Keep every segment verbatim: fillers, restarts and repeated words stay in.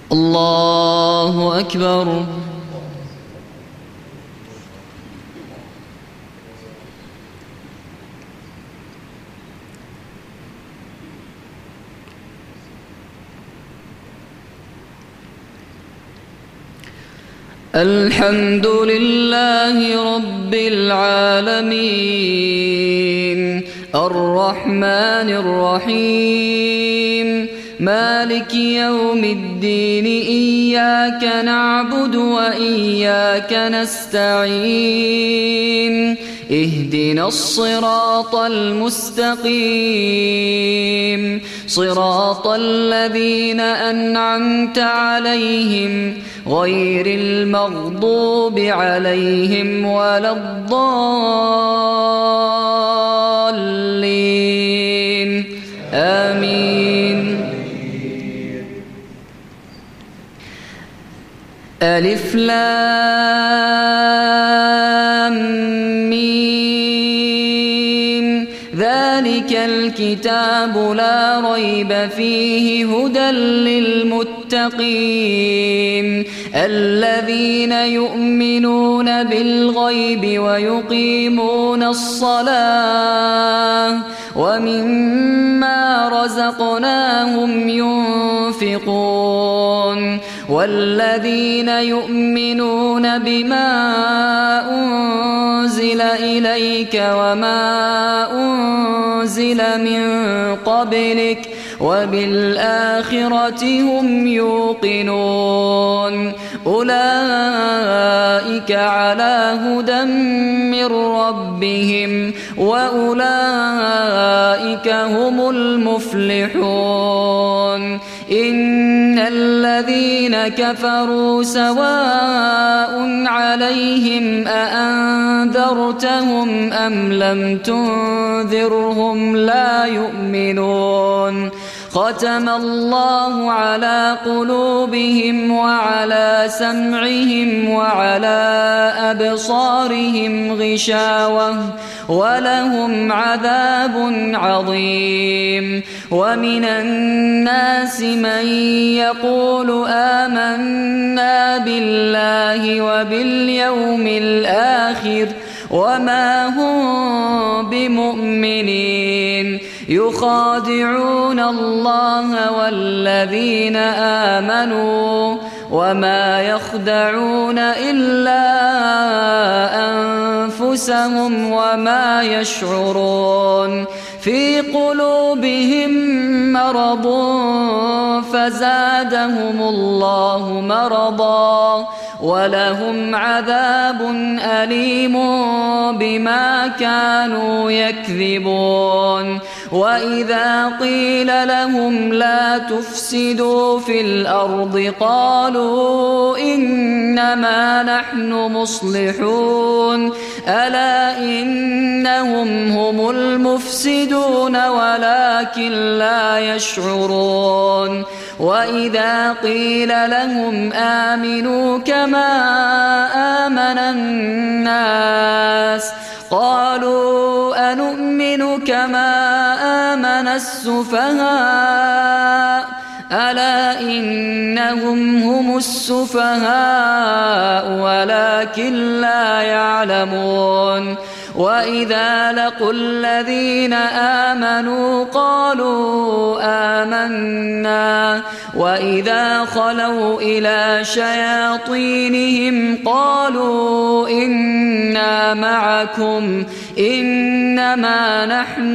الله أكبر. الحمد لله رب العالمين الرحمن الرحيم مالك يوم الدين إياك نعبد وإياك نستعين اهدنا الصراط المستقيم صراط الذين أنعمت عليهم غير المغضوب عليهم ولا الضالين آمين. ألف لام ميم ذلك الكتاب لا ريب فيه هدى للمتقين الذين يؤمنون بالغيب ويقيمون الصلاة ومما رزقناهم ينفقون والذين يؤمنون بما أنزل إليك وما أنزل من قبلك وبالآخرة هم يوقنون أولئك على هدى من ربهم وأولئك هم المفلحون. إن الذين كفروا سواء عليهم أأنذرتهم أم لم تنذرهم لا يؤمنون ختم الله على قلوبهم وعلى سمعهم وعلى أبصارهم غشاوة ولهم عذاب عظيم. ومن الناس من يقول آمنا بالله وباليوم الآخر وما هم بمؤمنين يخادعون الله والذين آمنوا وما يخدعون إلا أنفسهم وما يشعرون. في قلوبهم مرض فزادهم الله مرضا ولهم عذاب أليم بما كانوا يكذبون. وإذا قيل لهم لا تفسدوا في الأرض قالوا إنما نحن مصلحون ألا إنهم هم المفسدون ولكن لا يشعرون. وإذا قيل لهم آمنوا كما آمن الناس قالوا أنؤمن كما آمن السفهاء ألا إنهم هم السفهاء ولكن لا يعلمون. وإذا لقوا الذين آمنوا قالوا آمنا وإذا خلوا إلى شياطينهم قالوا إنا معكم إنما نحن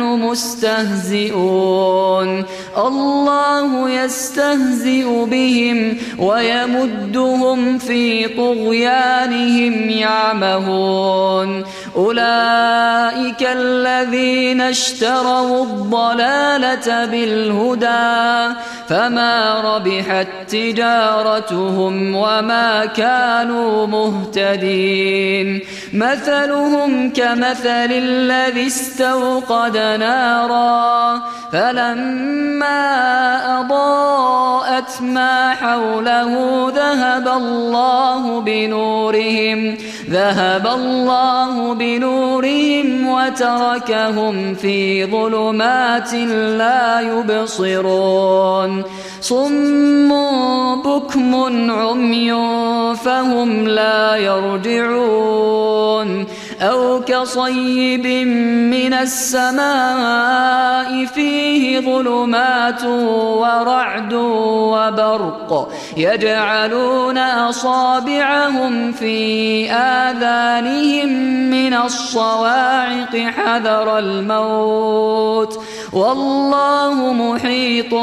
مستهزئون الله يستهزئ بهم ويمدهم في طغيانهم يعمهون. أولئك الذين اشتروا الضلالة بالهدى فما ربحت تجارتهم وما كانوا مهتدين. مثلهم كمثل الذي استوقد نارا فلما أضاءت ما حوله ذهب الله بنورهم ذهب الله بنورهم وتركهم في ظلمات لا يبصرون. صم بكم عمي فهم لا يرجعون أو كصيب من السماء فيه ظلمات ورعد وبرق يجعلون أصابعهم في آذانهم من الصواعق حذر الموت والله محيط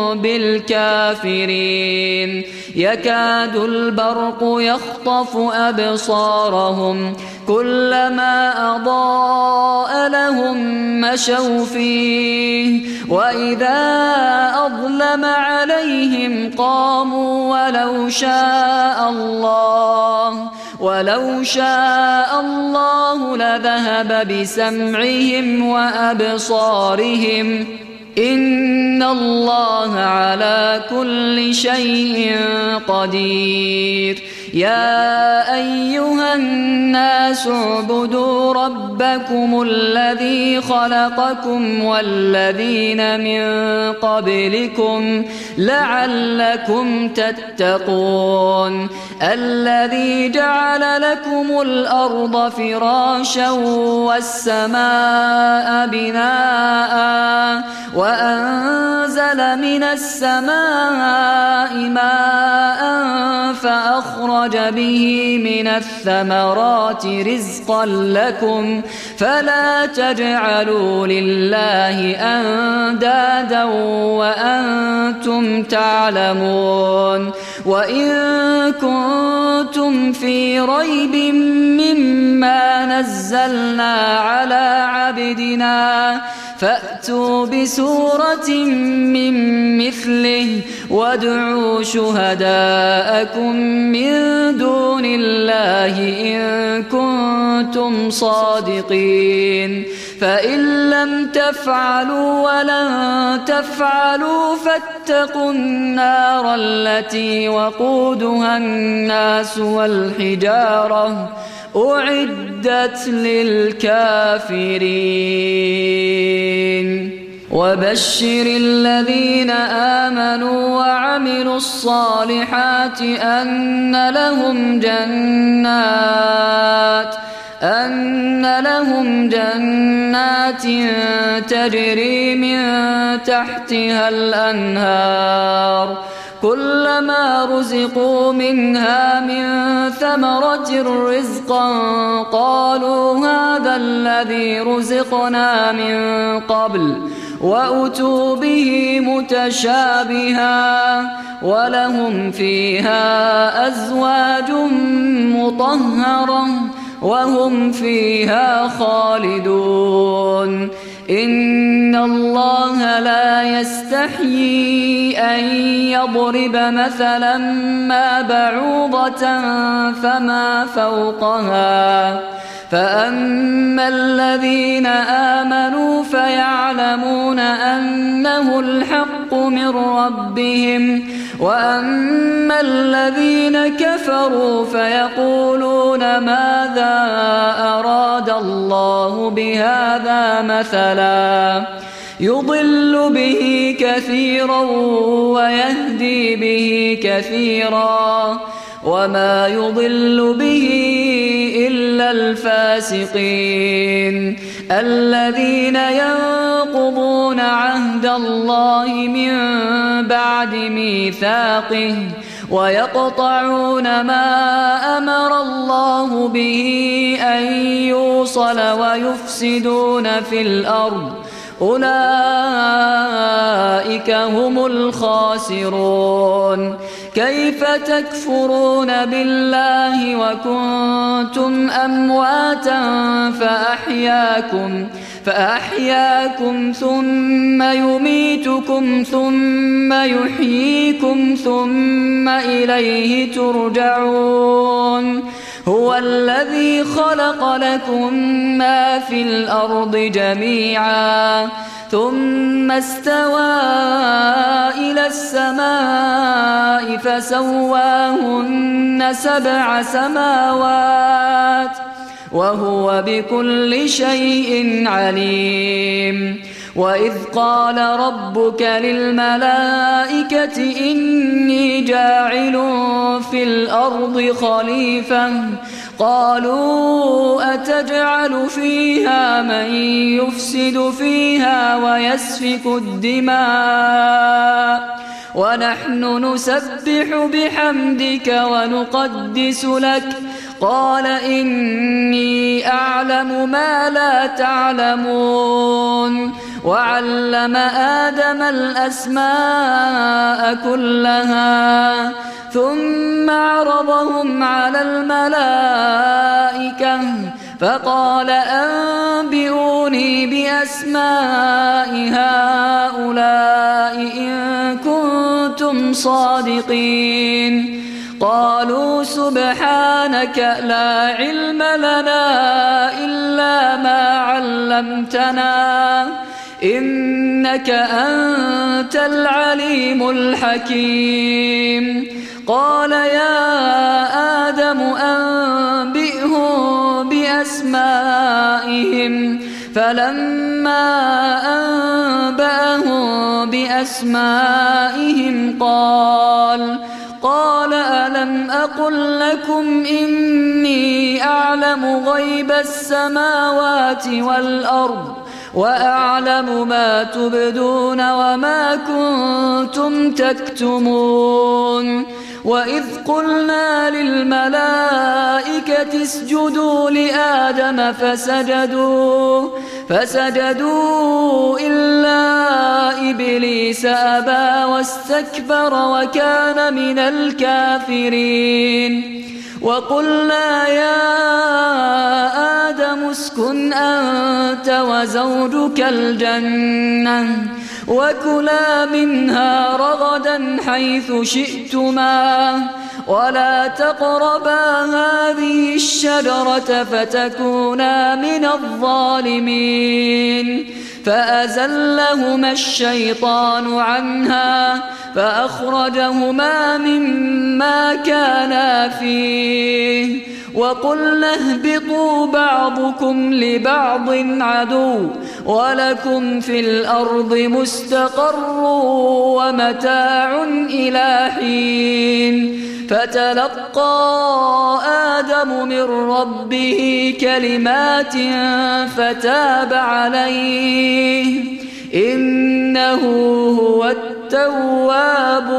بالكافرين يكاد البرق يخطف أبصارهم كلما أضاء لهم مشوا فيه وإذا أظلم عليهم قاموا ولو شاء الله ولو شاء الله لذهب بسمعهم وأبصارهم إن الله على كل شيء قدير يا أيها الناس اعبدوا ربكم الذي خلقكم والذين من قبلكم لعلكم تتقون الذي جعل لكم الأرض فراشا والسماء بناء وأنزل من السماء ماء فأخرج به من الثمرات رزقا لكم فلا تجعلوا لله أندادا وأنتم تعلمون وإن كنتم في ريب مما نزلنا على عبدنا فأتوا بسورة من مثله وادعوا شهداءكم من دون الله إن كنتم صادقين فإن لم تفعلوا ولن تفعلوا فاتقوا النار التي وقودها الناس والحجارة أعدت للكافرين وبشر الذين آمنوا وعملوا الصالحات أن لهم جنات أن لهم جنات تجري من تحتها الأنهار كلما رزقوا منها من ثمرة رزقا قالوا هذا الذي رزقنا من قبل وأتوا به متشابها ولهم فيها أزواج مطهرة وهم فيها خالدون إن الله لا يستحيي أن يضرب مثلا ما بعوضة فما فوقها فأما الذين آمنوا فيعلمون أنه الحق من ربهم وأما الذين كفروا فيقولون ماذا أراد الله بهذا مثلا يضل به كثيرا ويهدي به كثيرا وما يضل به إلا الفاسقين الذين ينقضون عهد الله من بعد ميثاقه ويقطعون ما أمر الله به أن يوصل ويفسدون في الأرض أولئك هم الخاسرون كيف تكفرون بالله وكنتم أمواتا فأحياكم فأحياكم ثم يميتكم ثم يحييكم ثم إليه ترجعون هو الذي خلق لكم ما في الأرض جميعا ثم استوى إلى السماء فسواهن سبع سماوات وهو بكل شيء عليم وإذ قال ربك للملائكة إني جاعل في الأرض خليفة قالوا أتجعل فيها من يفسد فيها ويسفك الدماء ونحن نسبح بحمدك ونقدس لك قال إني أعلم ما لا تعلمون وعلم آدم الأسماء كلها ثم عرضهم على الملائكة فقال أنبئوني بأسماء هؤلاء إن كنتم صادقين قالوا سبحانك لا علم لنا إلا ما علمتنا إنك أنت العليم الحكيم قال يا آدم أنبئهم بأسمائهم فلما أنبأهم بأسمائهم قال قال ألم أقل لكم إني أعلم غيب السماوات والأرض وأعلم ما تبدون وما كنتم تكتمون وإذ قلنا للملائكة اسجدوا لآدم فسجدوا فسجدوا إلا إبليس أبى واستكبر وكان من الكافرين وقلنا يا آدم اسكن أنت وزوجك الجنة وكلا منها رغدا حيث شئتما ولا تقربا هذه الشجرة فتكونا من الظالمين فأزلهما الشيطان عنها فأخرجهما مما كانا فيه وقلنا اهبطوا بعضكم لبعض عدو ولكم في الأرض مستقر ومتاع إلى حين فتلقى آدم من ربه كلمات فتاب عليه إنه هو التواب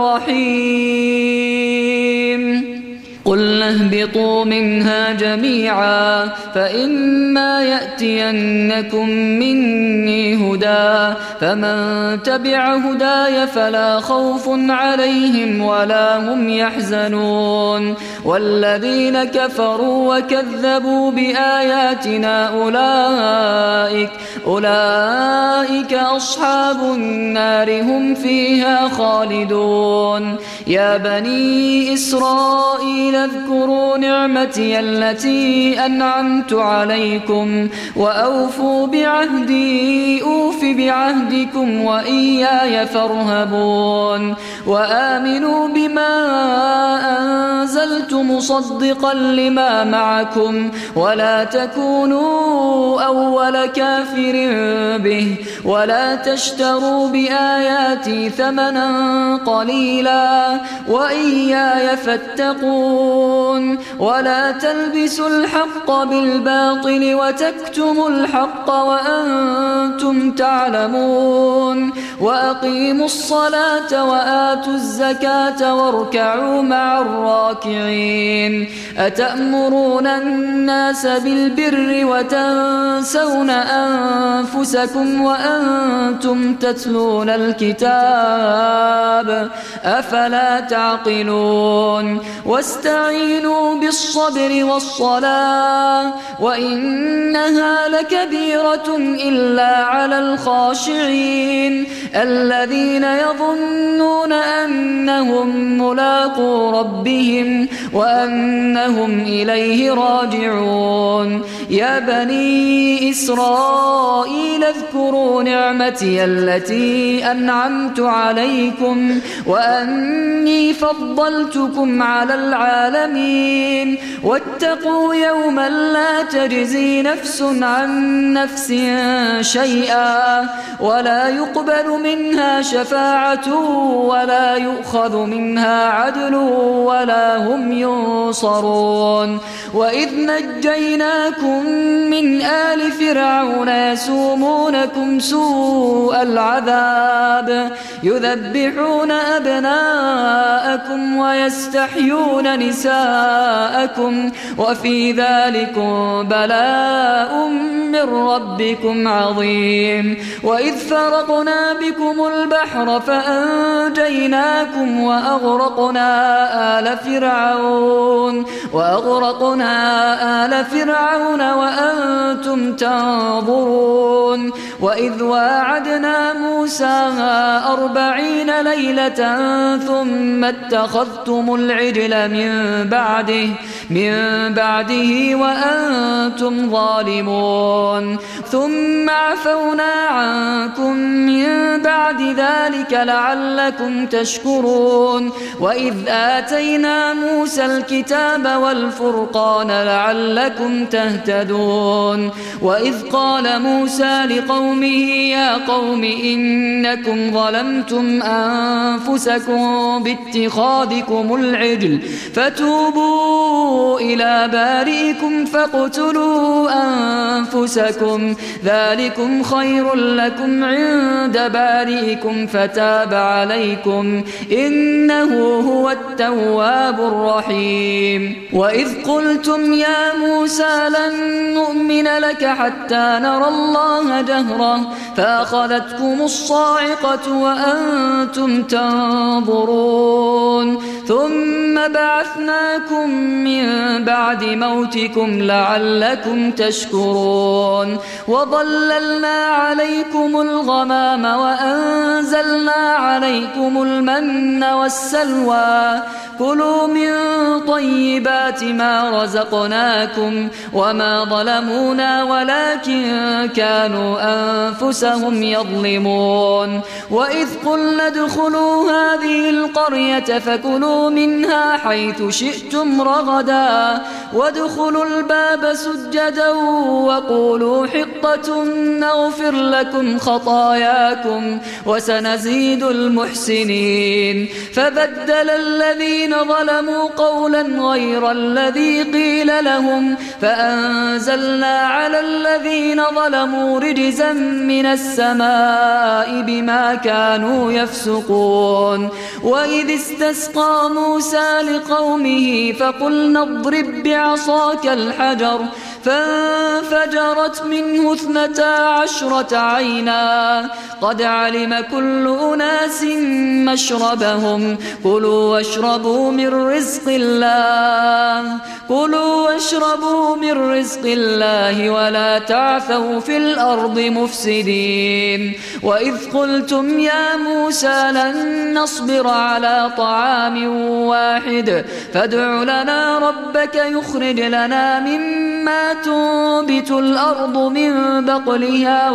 الرحيم قلنا اهبطوا منها جميعا فإما يأتينكم مني هدى فمن تبع هداي فلا خوف عليهم ولا هم يحزنون والذين كفروا وكذبوا بآياتنا أولئك أولئك أصحاب النار هم فيها خالدون يا بني إسرائيل اذكروا نعمتي التي أنعمت عليكم وأوفوا بعهدي أوف بعهدكم وإياي فارهبون وآمنوا بما أنزلت مصدقا لما معكم ولا تكونوا أول كافر به ولا تشتروا بآياتي ثمنا قليلا وإياي فاتقون ولا تلبسوا الحق بالباطل وتكتموا الحق وأنتم تعلمون وأقيموا الصلاة وآتوا الزكاة واركعوا مع الراكعين أتأمرون الناس بالبر وتنسون أنفسكم وأنتم تتلون الكتاب أفلا تعقلون واستعينوا بالصبر والصلاة وإنها لكبيرة إلا على الخاشعين الذين يظنون أنهم ملاقو ربهم وأنهم إليه راجعون يا بني إسرائيل اذكروا نعمتي التي أنعمت عليكم وأني فضلتكم على العالمين واتقوا يوما لا تجزي نفس عن نفس شيئا ولا يقبل منها شفاعة ولا يؤخذ منها عدل ولا هم ينصرون وإذ نجيناكم من آل فرعون يسومونكم سوء العذاب يذبحون أبناءكم ويستحيون نساءكم وفي ذلكم بلاء من ربكم عظيم وإذ فرقنا بكم البحر فأنجيناكم وأغرقنا آل فرعون وأغرقنا آل فرعون وأنتم تنظرون وإذ واعدنا موسى أربعين ليلة ثم اتخذتم العجل من بعده من بعده وأنتم ظالمون ثم عفونا عنكم من بعد ذلك لعلكم تشكرون وإذ آتينا موسى الكتاب والفرقان لعلكم تهتدون وإذ قال موسى لقومه يا قوم إنكم ظلمتم أنفسكم باتخاذكم العجل فتوبوا إلى بارئكم فاقتلوا أنفسكم ذلكم خير لكم عند بارئكم فتاب عليكم إنه هو التواب الرحيم وإذ قلتم يا موسى لن نؤمن لك حتى نرى الله جهرة فأخذتكم الصاعقة وأنتم تنظرون ثم بعثناكم من بعد موتكم لعلكم تشكرون وظللنا عليكم الغمام وأنزلنا عليكم المن والسلوى كلوا من طيبات ما رزقناكم وما ظلمونا ولكن كانوا أنفسهم يظلمون وإذ قلنا ادخلوا هذه القرية فكلوا منها حيث شئتم رغدا وادخلوا الباب سجدا وقولوا حطة نغفر لكم خطاياكم وسنزيد المحسنين فبدل الذين ظلموا قولا غير الذي قيل لهم فأنزلنا على الذين ظلموا رجزا من السماء بما كانوا يفسقون وإذ استسقى موسى لقومه فقلنا اضرب بعصاك الحجر فانفجرت منه اثنتا عشرة عينا قد علم كل أناس مشربهم كلوا واشربوا من رزق الله كلوا واشربوا من رزق الله ولا تعثوا في الأرض مفسدين وإذ قلتم يا موسى لن نصبر على طعام واحد فادع لنا ربك يخرج لنا مما تنبت الأرض من بقلها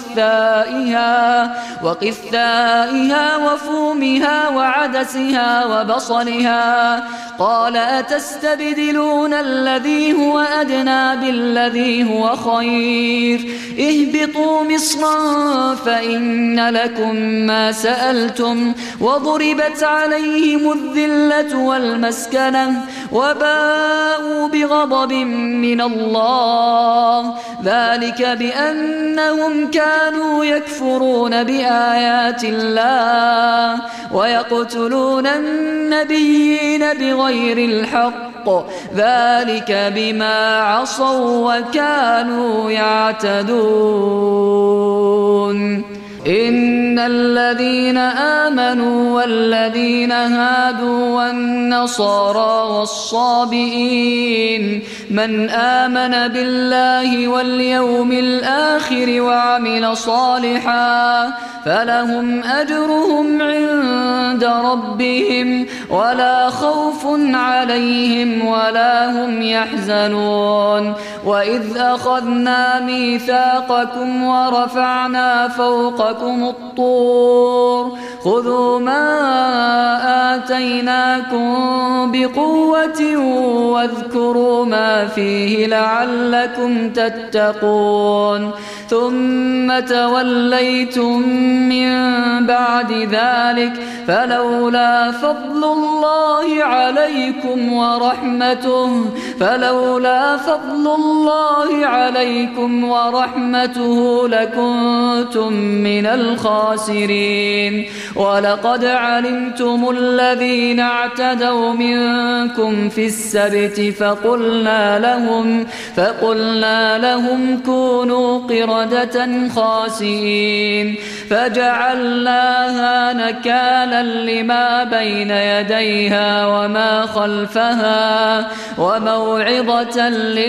وقثائها وقثائها وفومها وعدسها وبصلها قال أتستبدلون الذي هو أدنى بالذي هو خير اهبطوا مصرا فإن لكم ما سألتم وضربت عليهم الذلة والمسكنة وباءوا بغضب من الله ذلك بأنهم كانوا يكفرون بآيات الله ويقتلون النبيين بغير الحق ذلك بما عصوا وكانوا يعتدون إن الذين آمنوا والذين هادوا والنصارى والصابئين من آمن بالله واليوم الآخر وعمل صالحا فلهم أجرهم عند ربهم ولا خوف عليهم ولا هم يحزنون وإذ أخذنا ميثاقكم ورفعنا فوقكم الطور خذوا ما آتيناكم بقوة واذكروا ما فيه لعلكم تتقون ثم توليتم من بعد ذلك فلولا فضل الله عليكم ورحمته فلولا فضل الله عليكم ورحمته لكنتم من الخاسرين ولقد علمتم الذين اعتدوا منكم في السبت فقلنا لهم فقلنا لهم كونوا قردة خاسئين فجعلناها نكالا لما بين يديها وما خلفها وموعظة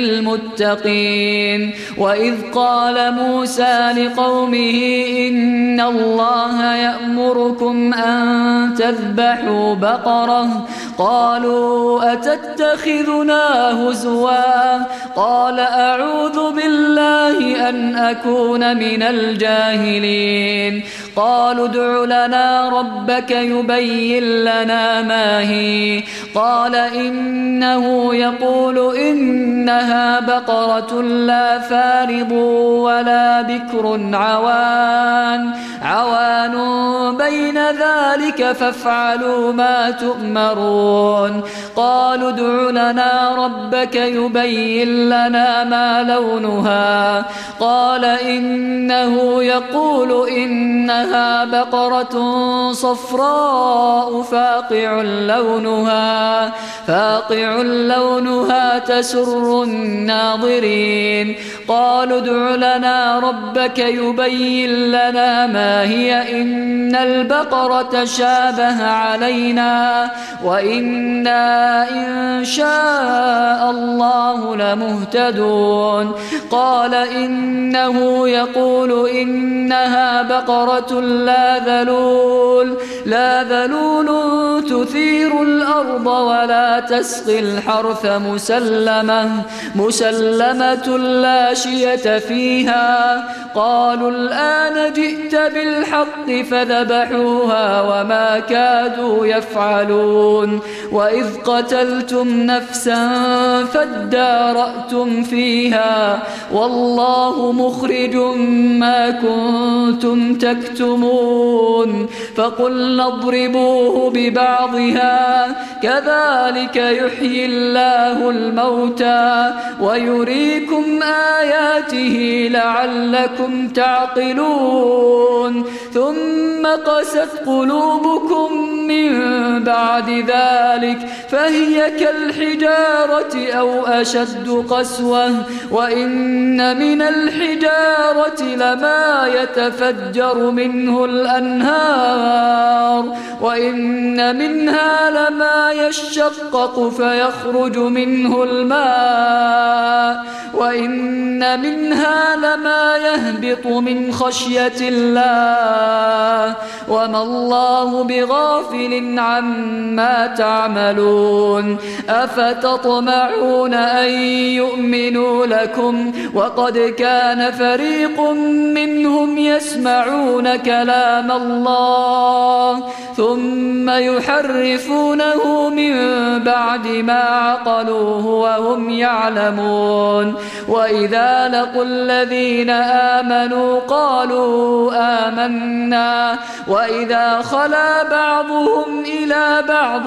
للمتقين وإذ قال موسى لقومه إن الله يأمركم أن تذبحوا بقرة قالوا أتتخذنا هزوا قال أعوذ بالله أن أكون من الجاهلين قالوا ادع لنا ربك يبين لنا ما هي قال إنه يقول إنها بقرة لا فارض ولا بكر عوان عوان بين ذلك فافعلوا ما تؤمرون قالوا ادع لنا ربك يبين لنا ما لونها قال إنه يقول إنها بقرة صفراء فاقع لونها فاقع لونها تسر الناظرين قالوا ادع لنا ربك يبين لنا ما هي إن البقرة شابه علينا وإنا إن شاء الله لمهتدون قال إنه يقول إنها بقرة لا ذلول لا ذلول تثير الأرض ولا تسقي الحرث مسلمة مسلمة لا شية فيها قالوا الآن جئت بالحق فذبحوها وما كادوا يفعلون وإذ قتلتم نفسا فادارأتم فيها والله مخرج ما كنتم تكتمون فقلنا اضربوه ببعضها كذلك يحيي الله الموتى ويريكم آياته لعلكم تعقلون ثم قست قلوبكم من بعد ذلك فهي كالحجارة أو أشد قسوة وإن من الحجارة لما يتفجر منه الأنهار وإن منها لما يشقق فيخرج منه الماء وإن منها لما يهبط من خشية الله وما الله بغافل عما تعملون أفتطمعون أن يؤمنوا لكم وقد كان فريق منهم يسمعون كلام الله ثم يحرفونه من بعد ما عقلوه وهم يعلمون وإذا لقوا الذين آمنوا قالوا آمنا وإذا خلا بعضهم إلى بعض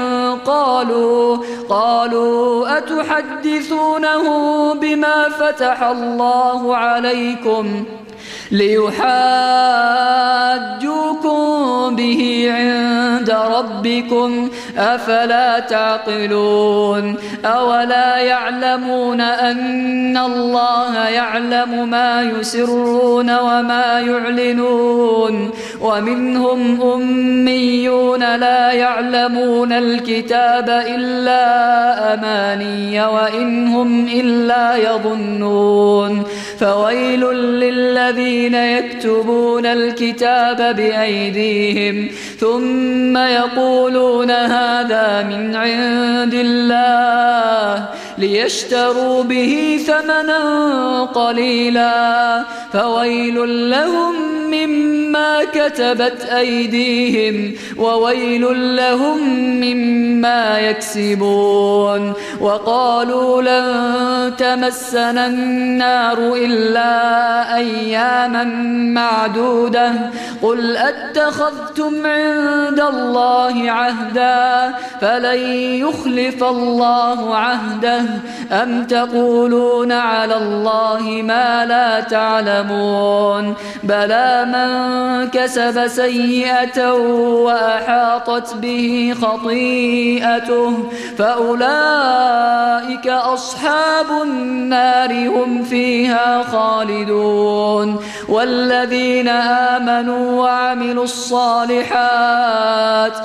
قالوا قالوا أتحدثونه بما فتح الله عليكم ليحاجوكم به عند ربكم أفلا تعقلون أولا يعلمون أن الله يعلم ما يسرون وما يعلنون ومنهم أميون لا يعلمون الكتاب إلا أماني وإن هم إلا يظنون فويل للذين يكتبون الكتاب بأيديهم ثم يقولون هذا من عند الله ليشتروا به ثمنا قليلا فويل لهم مما كتبت أيديهم وويل لهم مما يكسبون وقالوا لن تمسنا النار إلا أياما معدودة قل أتخذتم عند الله عهدا فلن يخلف الله عهده أم تقولون على الله ما لا تعلمون بلى من كسب سيئة وأحاطت به خطيئته فأولئك أصحاب النار هم فيها خالدون والذين آمنوا وعملوا الصالحات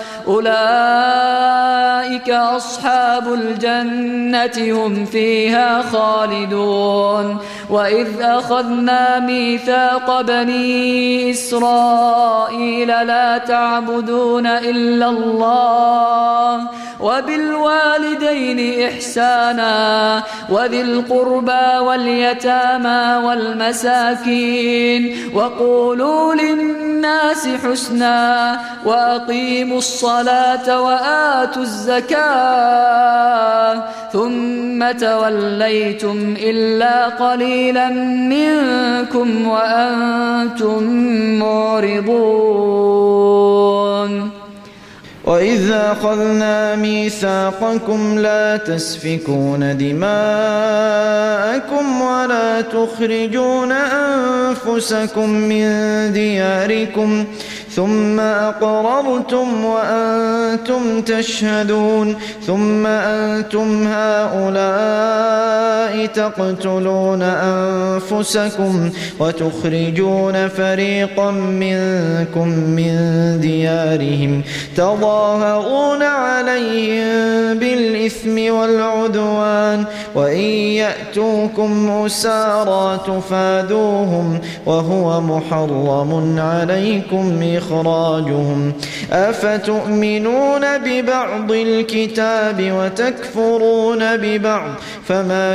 أولئك أصحاب الجنة هم فيها خالدون وإذ أخذنا ميثاق بني إسرائيل لا تعبدون إلا الله وبالوالدين إحسانا وذي القربى واليتامى والمساكين وقولوا للناس حسنا وأقيموا الصلاة وآتوا الزكاة ثم توليتم إلا قليلا منكم وأنتم معرضون وإذ أخذنا ميثاقكم لا تسفكون دماءكم ولا تخرجون أنفسكم من دياركم ثم أقررتم وأنتم تشهدون ثم أنتم هؤلاء تقتلون أنفسكم وتخرجون فريقا منكم من ديارهم تظاهرون عليهم بالإثم والعدوان وإن يأتوكم أسارى تفادوهم وهو محرم عليكم إخراجهم أفتؤمنون ببعض الكتاب وتكفرون ببعض فما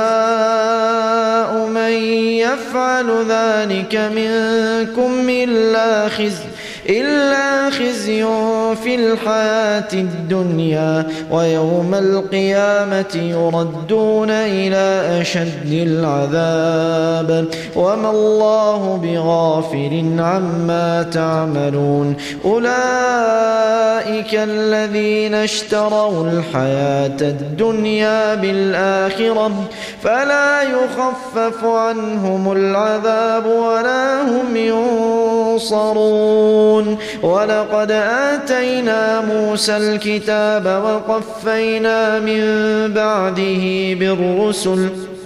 جزاء من يفعل ذلك منكم إلا خزي إلا خزي في الحياة الدنيا ويوم القيامة يردون إلى أشد العذاب وما الله بغافل عما تعملون أولئك الذين اشتروا الحياة الدنيا بالآخرة فلا يخفف عنهم العذاب ولا هم ينصرون ولقد آتينا موسى الكتاب وقفينا من بعده بالرسل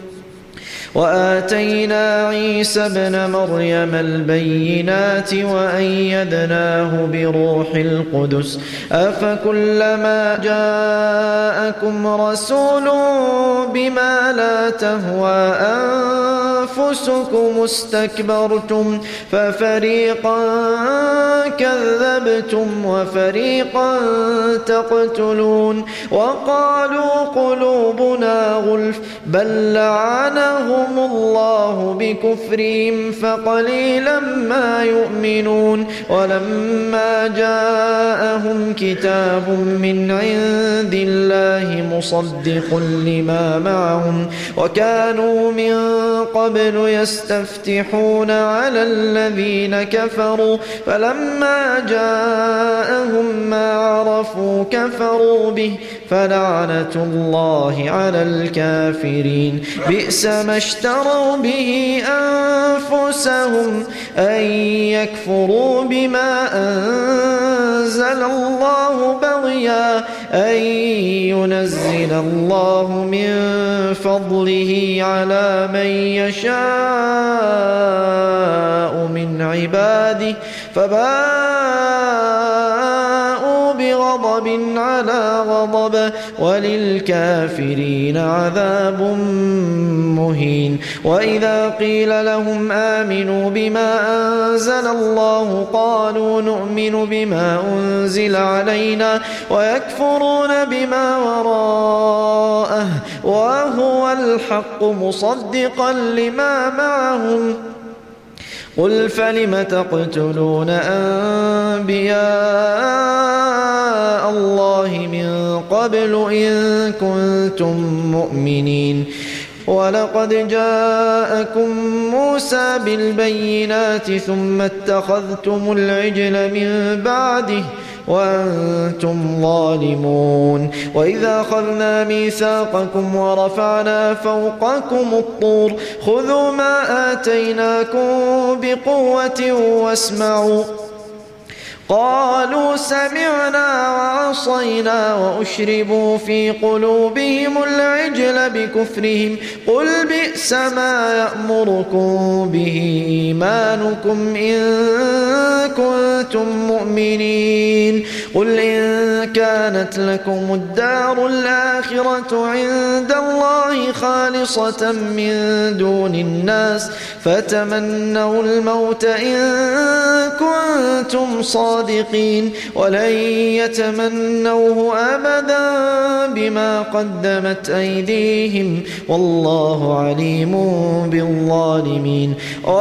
وآتينا عيسى ابن مريم البينات وأيدناه بروح القدس أفكلما جاءكم رسول بما لا تهوى أنفسكم استكبرتم ففريقا كذبتم وفريقا تقتلون وقالوا قلوبنا غلف بل لعنهم الله بكفرهم فقليلا ما يؤمنون ولما جاءهم كتاب من عند الله الله مصدق لما معهم وكانوا من قبل يستفتحون على الذين كفروا فلما جاءهم ما عرفوا كفروا به فلعنة الله على الكافرين بئس ما اشتروا به أنفسهم أن يكفروا بما أنزل الله بغيا أن ينزل الله من فضله على من يشاء من عباده فباءوا بغضب على غضب وللكافرين عذاب مهين وإذا قيل لهم آمنوا بما أنزل الله قالوا نؤمن بما أنزل علينا ويكفرون بما وراءه وهو الحق مصدقا لما معهم قل فلم تقتلون أنبياء الله من قبل إن كنتم مؤمنين ولقد جاءكم موسى بالبينات ثم اتخذتم العجل من بعده وأنتم ظالمون وإذا أخذنا ميثاقكم ورفعنا فوقكم الطور خذوا ما آتيناكم بقوة واسمعوا قالوا سمعنا وعصينا وأشربوا في قلوبهم العجل بكفرهم قل بئس ما يأمركم به إيمانكم إن كنتم مؤمنين قل إن كانت لكم الدار الآخرة عند الله خالصة من دون الناس فتمنوا الموت إن كنتم صادقين صادقين ولن يتمنوه أبدا بما قدمت أيديهم والله عليم بالظالمين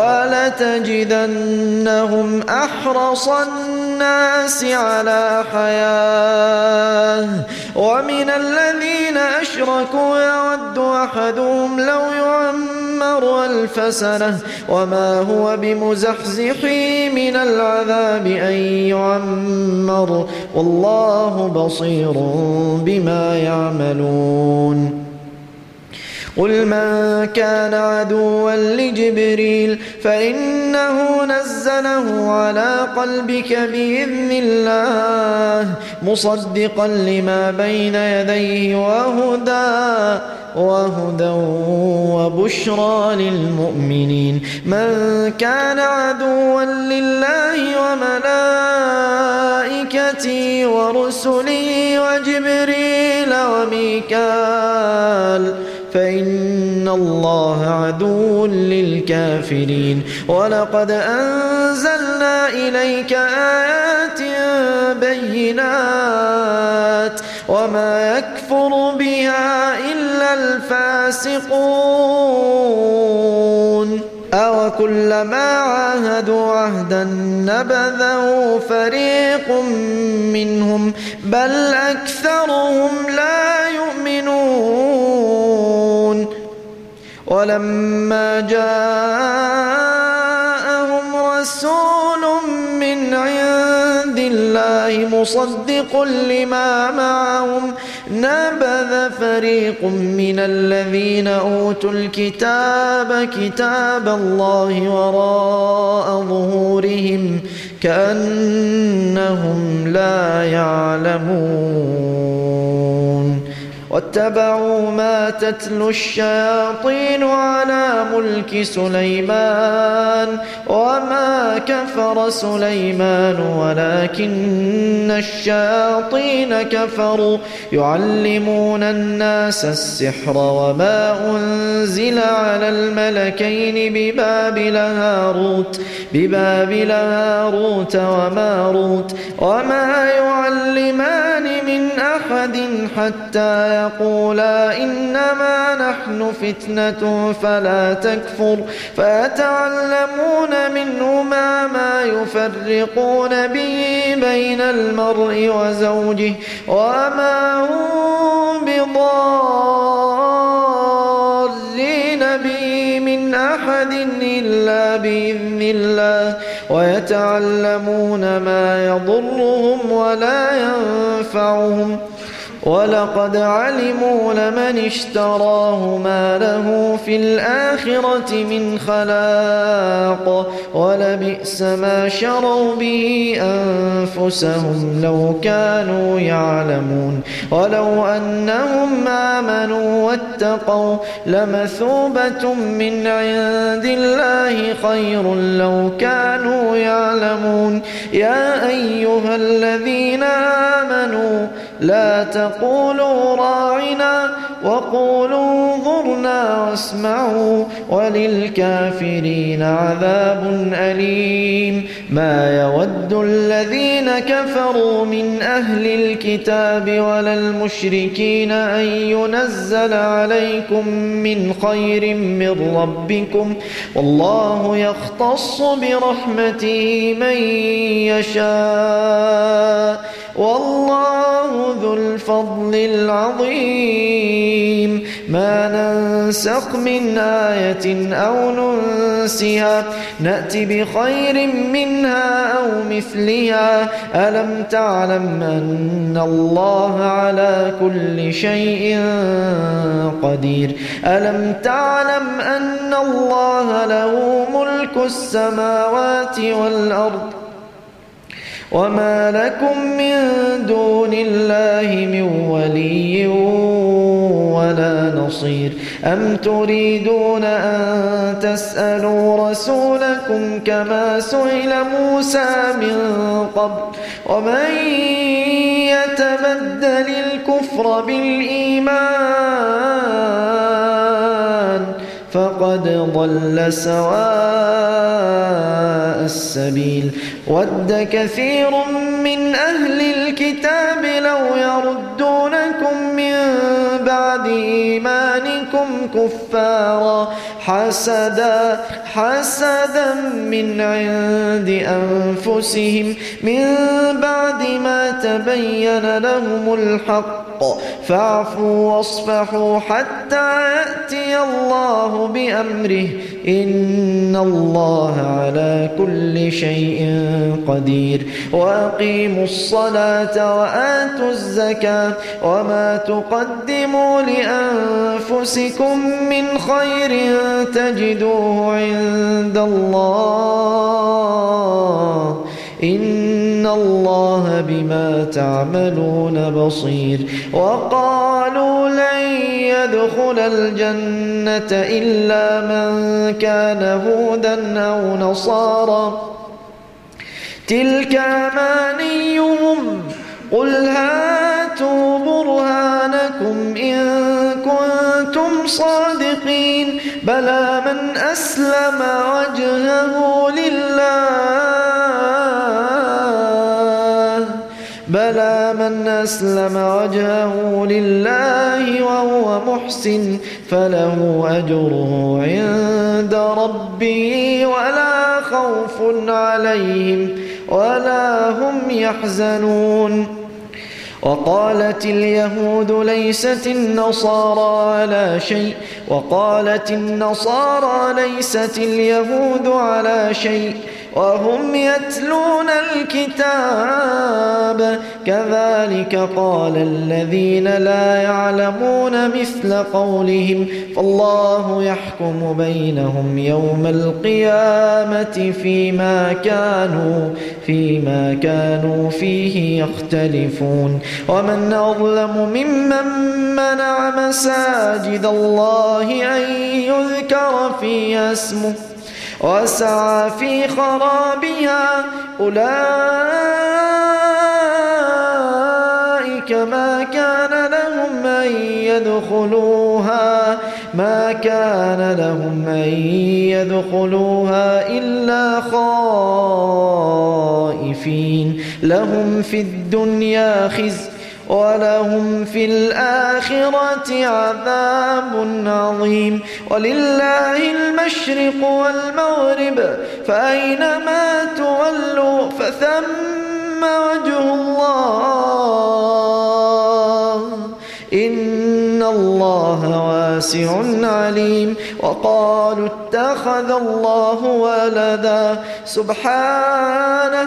ولتجدنهم أحرص الناس على حياة ومن الذين أشركوا يود أحدهم لو يعمر ألف سنة وما هو بمزحزحه من العذاب أن يعمر والله بصير بما يعملون قل من كان عدوا لجبريل فإنه نزله على قلبك بإذن الله مصدقا لما بين يديه وهدى وهدى وبشرى للمؤمنين من كان عدوا لله وملائكته ورسله وجبريل وميكال فإن الله عدو للكافرين ولقد أنزلنا إليك آيات بينات وما يكفر بها إلا الفاسقون أو كلما عاهدوا عهدا نبذه فريق منهم بل أكثرهم لا يؤمنون ولما جاءهم رسول من عند الله مصدق لما معهم نبذ فريق من الذين أوتوا الكتاب كتاب الله وراء ظهورهم كأنهم لا يعلمون واتبعوا ما تتلو الشياطين على ملك سليمان وما كفر سليمان ولكن الشياطين كفروا يعلمون الناس السحر وما أنزل على الملكين ببابل هاروت ببابل هاروت وماروت وما يعلمان من أحد حتى يقولا إنما نحن فتنة فلا تكفر فيتعلمون منهما ما يفرقون به بين المرء وزوجه وما هم بإذن الله ويتعلمون ما يضرهم ولا ينفعهم ولقد علموا لمن اشتراه ما له في الآخرة من خلاق ولبئس ما شروا به أنفسهم لو كانوا يعلمون ولو أنهم آمنوا واتقوا لمثوبة من عند الله خير لو كانوا يعلمون يا أيها الذين آمنوا لا تقولوا راعنا وقولوا انظرنا واسمعوا وللكافرين عذاب أليم ما يود الذين كفروا من أهل الكتاب ولا المشركين أن ينزل عليكم من خير من ربكم والله يختص برحمته من يشاء والله ذو الفضل العظيم ما ننسخ من آية أو ننسها نأتي بخير منها أو مثلها ألم تعلم أن الله على كل شيء قدير ألم تعلم أن الله له ملك السماوات والأرض وما لكم من دون الله من ولي ولا نصير أم تريدون أن تسألوا رسولكم كما سئل موسى من قبل ومن يتبدل الكفر بالإيمان فقد ضل سواء السبيل ود كثير من أهل الكتاب لو يردونكم من بعد إيمانكم كفارا حسدا حسدا من عند أنفسهم من بعد ما تبين لهم الحق فاعفوا واصفحوا حتى يأتي الله بأمره إن الله على كل شيء قدير وأقيموا الصلاة وآتوا الزكاة وما تقدموا لأنفسكم من خير تجدوه عند الله إن الله بما تعملون بصير وقالوا لن يدخل الجنة إلا من كان هودا أو نصارى تلك أمانيهم قل هاتوا برهانكم إن كنتم صادقين بلى من أسلم وجهه لله بلى من أسلم وجهه لله وهو محسن فله أجره عند ربه ولا خوف عليهم ولا هم يحزنون وقالت اليهود ليست النصارى على شيء وقالت النصارى ليست اليهود على شيء وهم يتلون الكتاب كذلك قال الذين لا يعلمون مثل قولهم فالله يحكم بينهم يوم القيامة فيما كانوا فيما كانوا فيه يختلفون ومن أظلم ممن منع مساجد الله أن يذكر فيها اسمه وسعى في خرابها أولئك ما كان لهم أن يدخلوها ما كان لهم أن يدخلوها إلا خائفين لهم في الدنيا خزي ولهم في الآخرة عذاب عظيم ولله المشرق والمغرب فأينما تولوا فثم وجه الله إن الله واسع عليم. وقالوا اتخذ الله ولدا سبحانه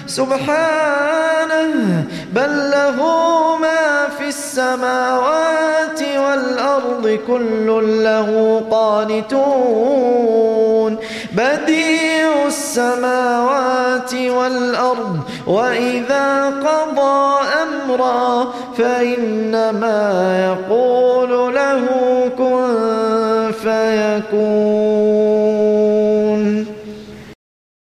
سبحانه بل له ما في السماوات والأرض كل له قانتون بديع السماوات والأرض وإذا قضى أمرا فإنما يقول له كن فيكون.